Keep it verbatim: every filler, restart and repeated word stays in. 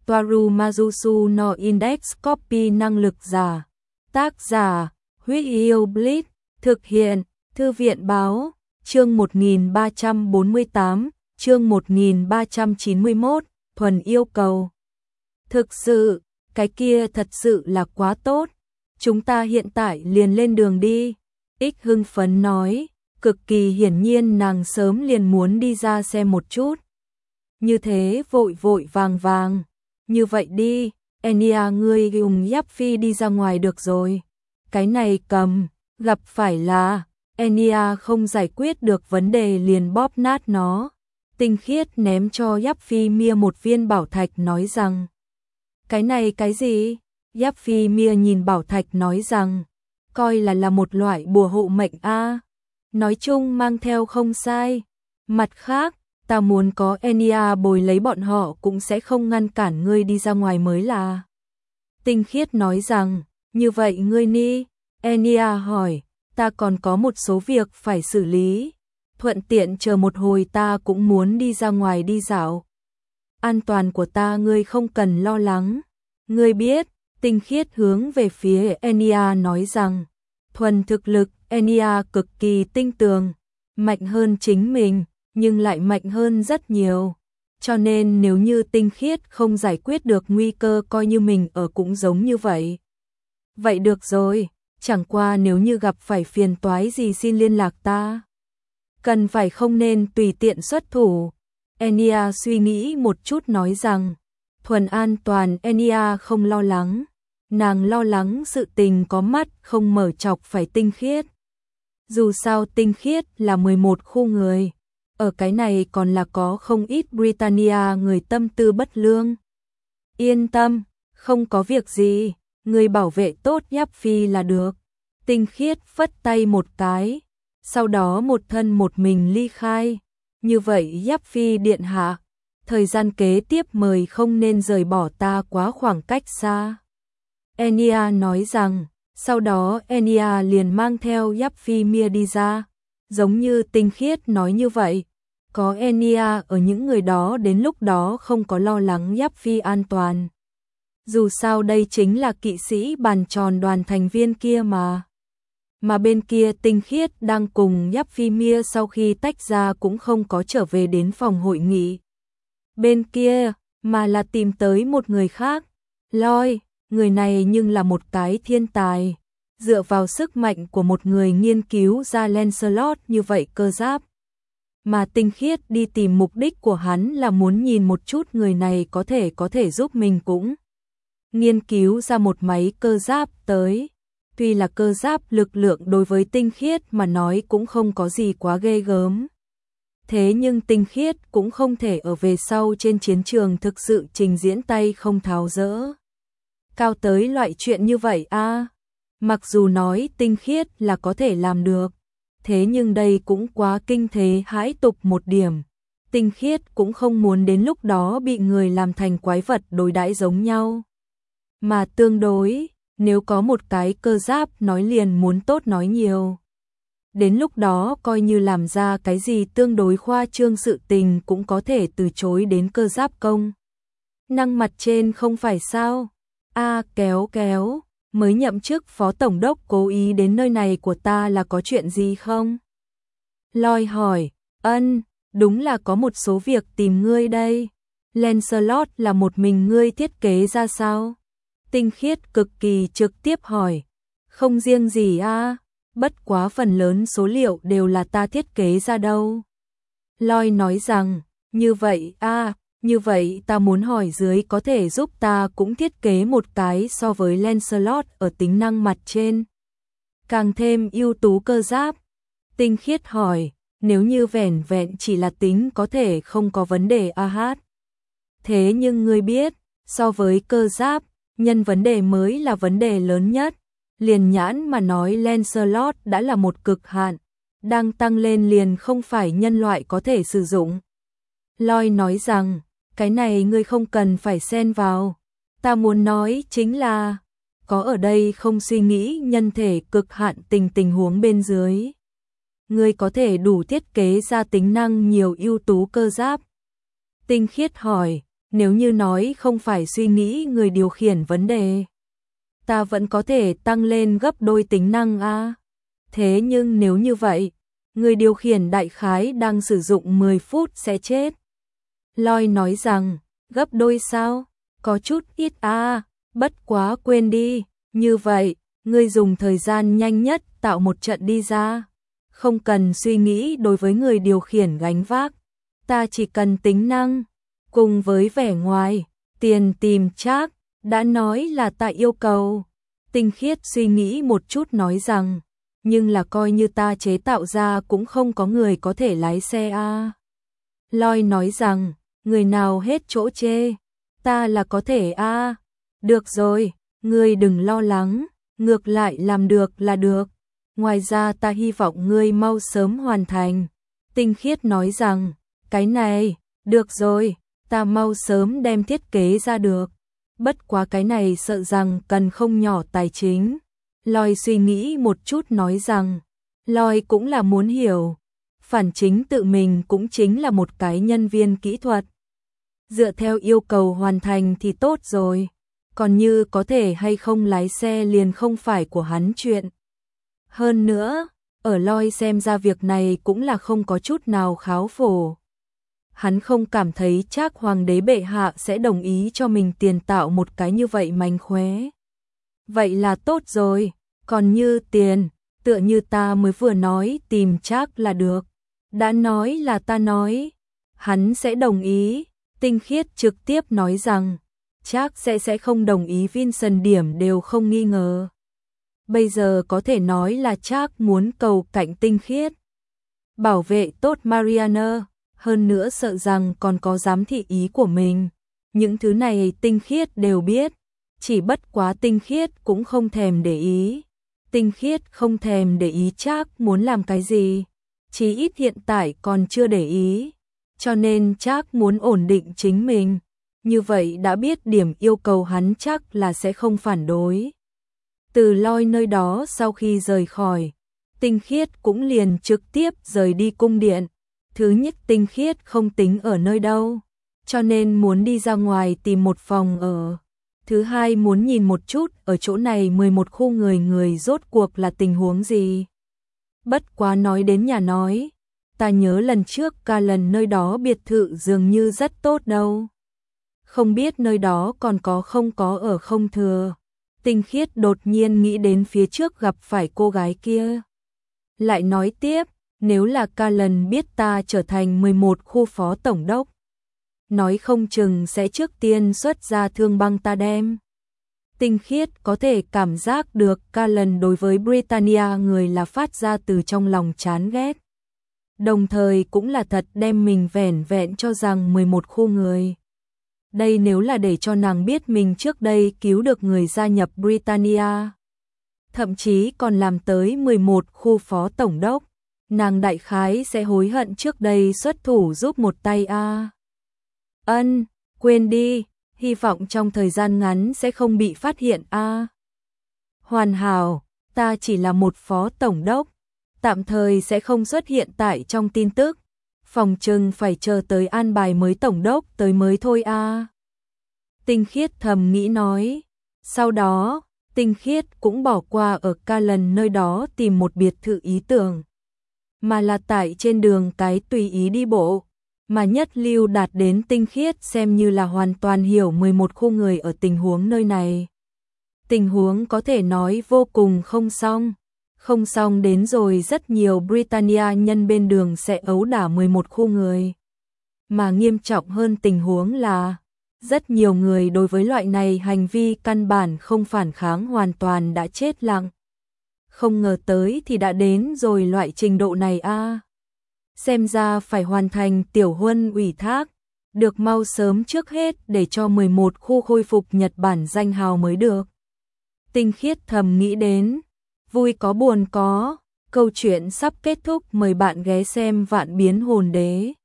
Toaru Majusu no Index Copy năng lực giả. Tác giả, Huyết Yêu Blitz, thực hiện, Thư viện Báo, chương một nghìn ba trăm bốn mươi tám, chương một nghìn ba trăm chín mươi mốt, thuần yêu cầu. Thực sự, cái kia thật sự là quá tốt. Chúng ta hiện tại liền lên đường đi. Ích hưng phấn nói, cực kỳ hiển nhiên nàng sớm liền muốn đi ra xem một chút. Như thế vội vội vàng vàng. Như vậy đi, Enya ngươi dùng Giáp Phi đi ra ngoài được rồi. Cái này cầm, gặp phải là, Enya không giải quyết được vấn đề liền bóp nát nó. Tinh Khiết ném cho Giáp Phi Mia một viên bảo thạch nói rằng, cái này cái gì? Giáp Phi Mia nhìn bảo thạch nói rằng, coi là là một loại bùa hộ mệnh a. Nói chung mang theo không sai. Mặt khác, ta muốn có Enya bồi lấy bọn họ cũng sẽ không ngăn cản ngươi đi ra ngoài mới là. Tinh Khiết nói rằng, như vậy ngươi ni? Enya hỏi, ta còn có một số việc phải xử lý. Thuận tiện chờ một hồi ta cũng muốn đi ra ngoài đi dạo. An toàn của ta ngươi không cần lo lắng. Ngươi biết, Tinh Khiết hướng về phía Enya nói rằng, thuần thực lực Enya cực kỳ tinh tường, mạnh hơn chính mình, nhưng lại mạnh hơn rất nhiều. Cho nên nếu như Tinh Khiết không giải quyết được nguy cơ coi như mình ở cũng giống như vậy. Vậy được rồi, chẳng qua nếu như gặp phải phiền toái gì xin liên lạc ta. Cần phải không nên tùy tiện xuất thủ. Enya suy nghĩ một chút nói rằng, thuần an toàn Enya không lo lắng. Nàng lo lắng sự tình có mắt không mở chọc phải Tinh Khiết. Dù sao Tinh Khiết là mười một khu người. Ở cái này còn là có không ít Britannia người tâm tư bất lương. Yên tâm, không có việc gì, người bảo vệ tốt Giáp Phi là được. Tinh Khiết phất tay một cái, sau đó một thân một mình ly khai. Như vậy Giáp Phi điện hạ, thời gian kế tiếp mời không nên rời bỏ ta quá khoảng cách xa. Enya nói rằng, sau đó Enya liền mang theo Giáp Phi Mia đi ra. Giống như Tinh Khiết nói như vậy, có Enya ở những người đó đến lúc đó không có lo lắng Giáp Phi an toàn. Dù sao đây chính là kỵ sĩ bàn tròn đoàn thành viên kia mà. Mà bên kia Tinh Khiết đang cùng Giáp Phi Mia sau khi tách ra cũng không có trở về đến phòng hội nghị. Bên kia, mà là tìm tới một người khác. Loi, người này nhưng là một cái thiên tài. Dựa vào sức mạnh của một người nghiên cứu ra Lancelot như vậy cơ giáp. Mà Tinh Khiết đi tìm mục đích của hắn là muốn nhìn một chút người này có thể có thể giúp mình cũng. Nghiên cứu ra một máy cơ giáp tới. Tuy là cơ giáp lực lượng đối với Tinh Khiết mà nói cũng không có gì quá ghê gớm. Thế nhưng Tinh Khiết cũng không thể ở về sau trên chiến trường thực sự trình diễn tay không tháo dỡ. Cao tới loại chuyện như vậy a. À, mặc dù nói Tinh Khiết là có thể làm được, thế nhưng đây cũng quá kinh thế hãi tục một điểm. Tinh Khiết cũng không muốn đến lúc đó bị người làm thành quái vật đối đãi giống nhau. Mà tương đối, nếu có một cái cơ giáp nói liền muốn tốt nói nhiều. Đến lúc đó coi như làm ra cái gì tương đối khoa trương sự tình cũng có thể từ chối đến cơ giáp công. Năng mặt trên không phải sao? A à, kéo kéo, mới nhậm chức phó tổng đốc cố ý đến nơi này của ta là có chuyện gì không? Loi hỏi, ân, đúng là có một số việc tìm ngươi đây. Lancelot là một mình ngươi thiết kế ra sao? Tinh Khiết cực kỳ trực tiếp hỏi, không riêng gì a, à, bất quá phần lớn số liệu đều là ta thiết kế ra đâu. Loi nói rằng, như vậy a, à, như vậy ta muốn hỏi dưới có thể giúp ta cũng thiết kế một cái so với Lancelot ở tính năng mặt trên. Càng thêm ưu tú cơ giáp. Tinh Khiết hỏi, nếu như vẻn vẹn chỉ là tính có thể không có vấn đề a hát. Thế nhưng ngươi biết, so với cơ giáp, nhân vấn đề mới là vấn đề lớn nhất. Liền nhãn mà nói Lancelot đã là một cực hạn, đang tăng lên liền không phải nhân loại có thể sử dụng. Loi nói rằng, cái này ngươi không cần phải xen vào. Ta muốn nói chính là, có ở đây không suy nghĩ nhân thể cực hạn tình tình huống bên dưới. Ngươi có thể đủ thiết kế ra tính năng nhiều ưu tú cơ giáp. Tinh Khiết hỏi, Nếu như nói không phải suy nghĩ người điều khiển vấn đề, ta vẫn có thể tăng lên gấp đôi tính năng a. Thế nhưng nếu như vậy, người điều khiển đại khái đang sử dụng mười phút sẽ chết. Lloyd nói rằng, gấp đôi sao? Có chút ít a, bất quá quên đi, như vậy, ngươi dùng thời gian nhanh nhất tạo một trận đi ra. Không cần suy nghĩ đối với người điều khiển gánh vác, ta chỉ cần tính năng, cùng với vẻ ngoài, tiền tìm Trác, đã nói là ta yêu cầu. Tinh Khiết suy nghĩ một chút nói rằng, nhưng là coi như ta chế tạo ra cũng không có người có thể lái xe a. Lloyd nói rằng, người nào hết chỗ chê, ta là có thể a. Được rồi, ngươi đừng lo lắng, ngược lại làm được là được. Ngoài ra ta hy vọng ngươi mau sớm hoàn thành. Tinh Khiết nói rằng, cái này, được rồi, ta mau sớm đem thiết kế ra được. Bất quá cái này sợ rằng cần không nhỏ tài chính. Lloyd suy nghĩ một chút nói rằng, Lloyd cũng là muốn hiểu, phản chính tự mình cũng chính là một cái nhân viên kỹ thuật. Dựa theo yêu cầu hoàn thành thì tốt rồi, còn như có thể hay không lái xe liền không phải của hắn chuyện. Hơn nữa, ở Lloyd xem ra việc này cũng là không có chút nào kháo phổ. Hắn không cảm thấy Trác hoàng đế bệ hạ sẽ đồng ý cho mình tiền tạo một cái như vậy mánh khóe. Vậy là tốt rồi, còn như tiền, tựa như ta mới vừa nói tìm Trác là được. Đã nói là ta nói, hắn sẽ đồng ý. Tinh Khiết trực tiếp nói rằng, Trác sẽ sẽ không đồng ý, Vincent điểm đều không nghi ngờ. Bây giờ có thể nói là Trác muốn cầu cạnh Tinh Khiết. Bảo vệ tốt Mariana, hơn nữa sợ rằng còn có giám thị ý của mình. Những thứ này Tinh Khiết đều biết, chỉ bất quá Tinh Khiết cũng không thèm để ý. Tinh Khiết không thèm để ý Trác muốn làm cái gì, chỉ ít hiện tại còn chưa để ý. Cho nên Trác muốn ổn định chính mình, như vậy đã biết điểm yêu cầu hắn chắc là sẽ không phản đối. Từ Lloyd nơi đó sau khi rời khỏi, Tinh Khiết cũng liền trực tiếp rời đi cung điện. Thứ nhất, Tinh Khiết không tính ở nơi đâu, cho nên muốn đi ra ngoài tìm một phòng ở. Thứ hai, muốn nhìn một chút ở chỗ này mười một khu người người rốt cuộc là tình huống gì. Bất quá nói đến nhà nói, ta nhớ lần trước cả lần nơi đó biệt thự dường như rất tốt đâu. Không biết nơi đó còn có không có ở không thừa. Tinh Khiết đột nhiên nghĩ đến phía trước gặp phải cô gái kia. Lại nói tiếp, nếu là cả lần biết ta trở thành mười một khu phó tổng đốc, nói không chừng sẽ trước tiên xuất ra thương băng ta đem. Tinh Khiết có thể cảm giác được cả lần đối với Britannia người là phát ra từ trong lòng chán ghét. Đồng thời cũng là thật đem mình vẻn vẹn cho rằng mười một khu người. Đây nếu là để cho nàng biết mình trước đây cứu được người gia nhập Britannia, thậm chí còn làm tới mười một khu phó tổng đốc, nàng đại khái sẽ hối hận trước đây xuất thủ giúp một tay a. Ân, quên đi, hy vọng trong thời gian ngắn sẽ không bị phát hiện a. Hoàn hảo, ta chỉ là một phó tổng đốc, tạm thời sẽ không xuất hiện tại trong tin tức, phòng trừng phải chờ tới an bài mới tổng đốc tới mới thôi a. Tinh Khiết thầm nghĩ nói. Sau đó, Tinh Khiết cũng bỏ qua ở ca lần nơi đó tìm một biệt thự ý tưởng, mà là tại trên đường cái tùy ý đi bộ, mà Nhất Lưu đạt đến Tinh Khiết xem như là hoàn toàn hiểu mười một khu người ở tình huống nơi này. Tình huống có thể nói vô cùng không xong. Không xong đến rồi rất nhiều Britannia nhân bên đường sẽ ấu đả mười một khu người. Mà nghiêm trọng hơn tình huống là rất nhiều người đối với loại này hành vi căn bản không phản kháng hoàn toàn đã chết lặng. Không ngờ tới thì đã đến rồi loại trình độ này a. Xem ra phải hoàn thành tiểu huân ủy thác, được mau sớm trước hết để cho mười một khu khôi phục Nhật Bản danh hào mới được. Tinh Khiết thầm nghĩ đến, vui có buồn có, câu chuyện sắp kết thúc, mời bạn ghé xem Vạn Biến Hồn Đế.